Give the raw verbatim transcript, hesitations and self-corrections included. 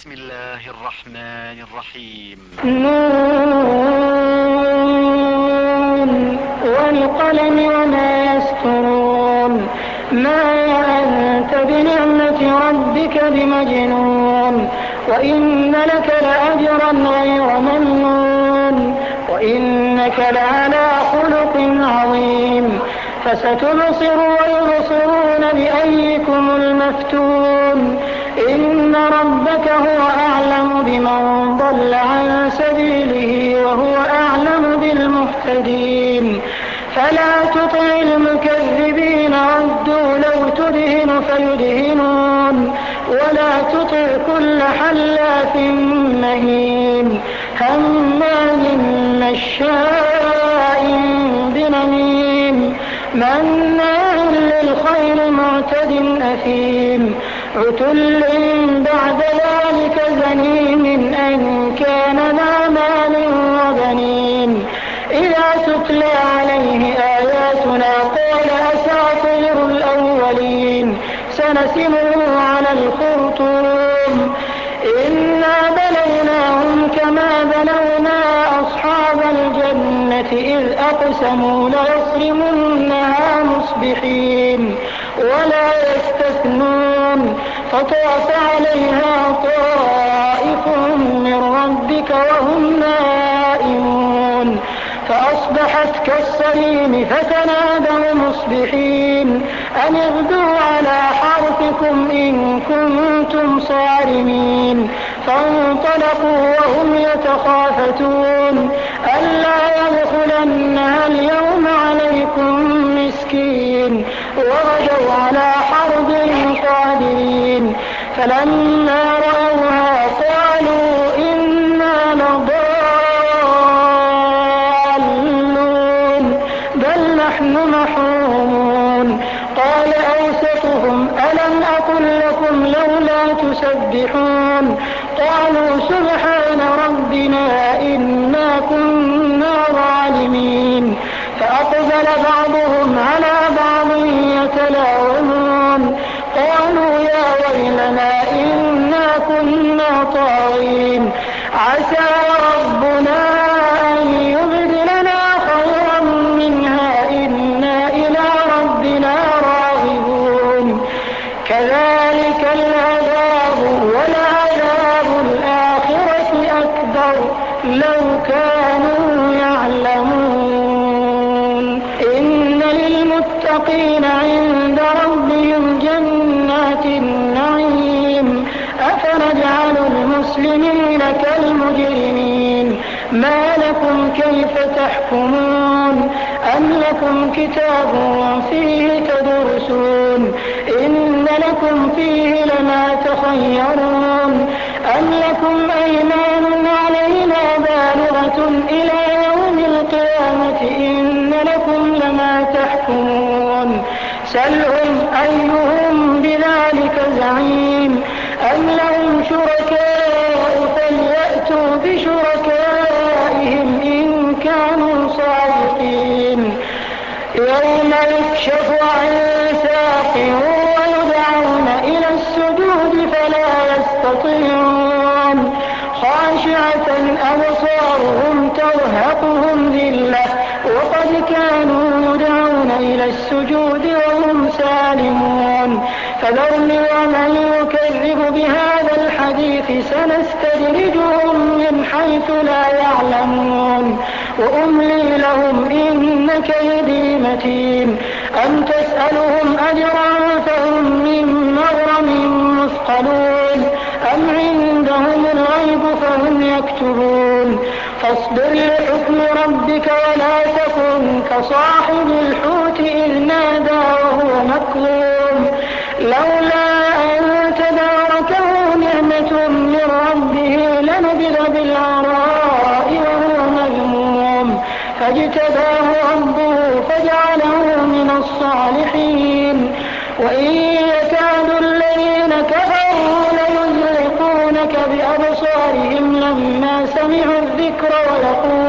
بسم الله الرحمن الرحيم. نون والقلم وما يسطرون ما أنت بنعمة ربك بمجنون وإن لك لأجرا غير ممنون وإنك لعلى خلق عظيم فستبصر ويبصرون بأيكم المفتون إن ربك هو أعلم بمن ضل عن سبيله وهو أعلم بالمهتدين فلا تطع المكذبين ودوا لو تدهن فيدهنون ولا تطع كل حلاف مهين هماز مشاء بنميم مناع للخير معتد أثيم عتل بعد ذلك زنيم أن كان ذا مال وبنين إذا تتلى عليه آياتنا قال أساطير الأولين سنسمه على الخرطوم إنا بلوناهم كما بلونا أصحاب الجنة إذ أقسموا ليصرمنها مصبحين ولا يستثنون فطاف عليها طائف من ربك وهم نائمون فأصبحت كالصريم فتنادوا مصبحين أن اغدوا على حرثكم إن كنتم صارمين فانطلقوا وهم يتخافتون ألا يدخلنها اليوم عليكم مسكين وغدوا على حرب قادرين فلما رأوها قالوا إنا لضالون بل نحن محرومون قال أوسطهم ألم أقل لكم لولا تسبحون قالوا سبحان ربنا إنا كنا ظالمين فأقبل بعضهم على بعض يتلاومون قالوا يا ويلنا إنا كنا طاغين عسى ربنا أن يبدلنا خيرا منها إنا إلى ربنا راغبون كذلك العذاب ولعذاب الآخرة أكبر لو كانوا يعلمون إن للمتقين عند ربهم جنات النعيم أفنجعل المسلمين كالمجرمين ما لكم كيف تحكمون أم لكم كتاب فيه تدرسون إن لكم فيه لما تخيرون أم لكم أيمان علينا بالغة إلى يوم القيامة إن لكم لما تحكمون سلهم أيهم بذلك زعيم أم لهم شركاء فليأتوا بشركائهم إن كانوا صادقين يوم يكشف عن ساق ويدعون إلى السجود فلا يستطيعون خاشعة أبصارهم ترهقهم ذلة وقد كانوا يدعون إلى السجود وهم سالمون فذرني ومن يكذب بهذا الحديث سنستدرجهم من حيث لا يعلمون وأملي لهم إن كيدي متين أم تسألهم أجرا فهم من مغرم مثقلون أم عندهم الغيب فهم يكتبون فاصبر لحكم ربك ولا تكن كصاحب الحوت إذ نادى وهو مكظوم لولا أن تداركه نعمة من ربه لنبذ بالعراء وهو مذموم فاجتباه ربه فجعله من الصالحين وإن يكاد الذين كفروا ليزلقونك بأبصارهم لما سمعوا الذكر ويقولون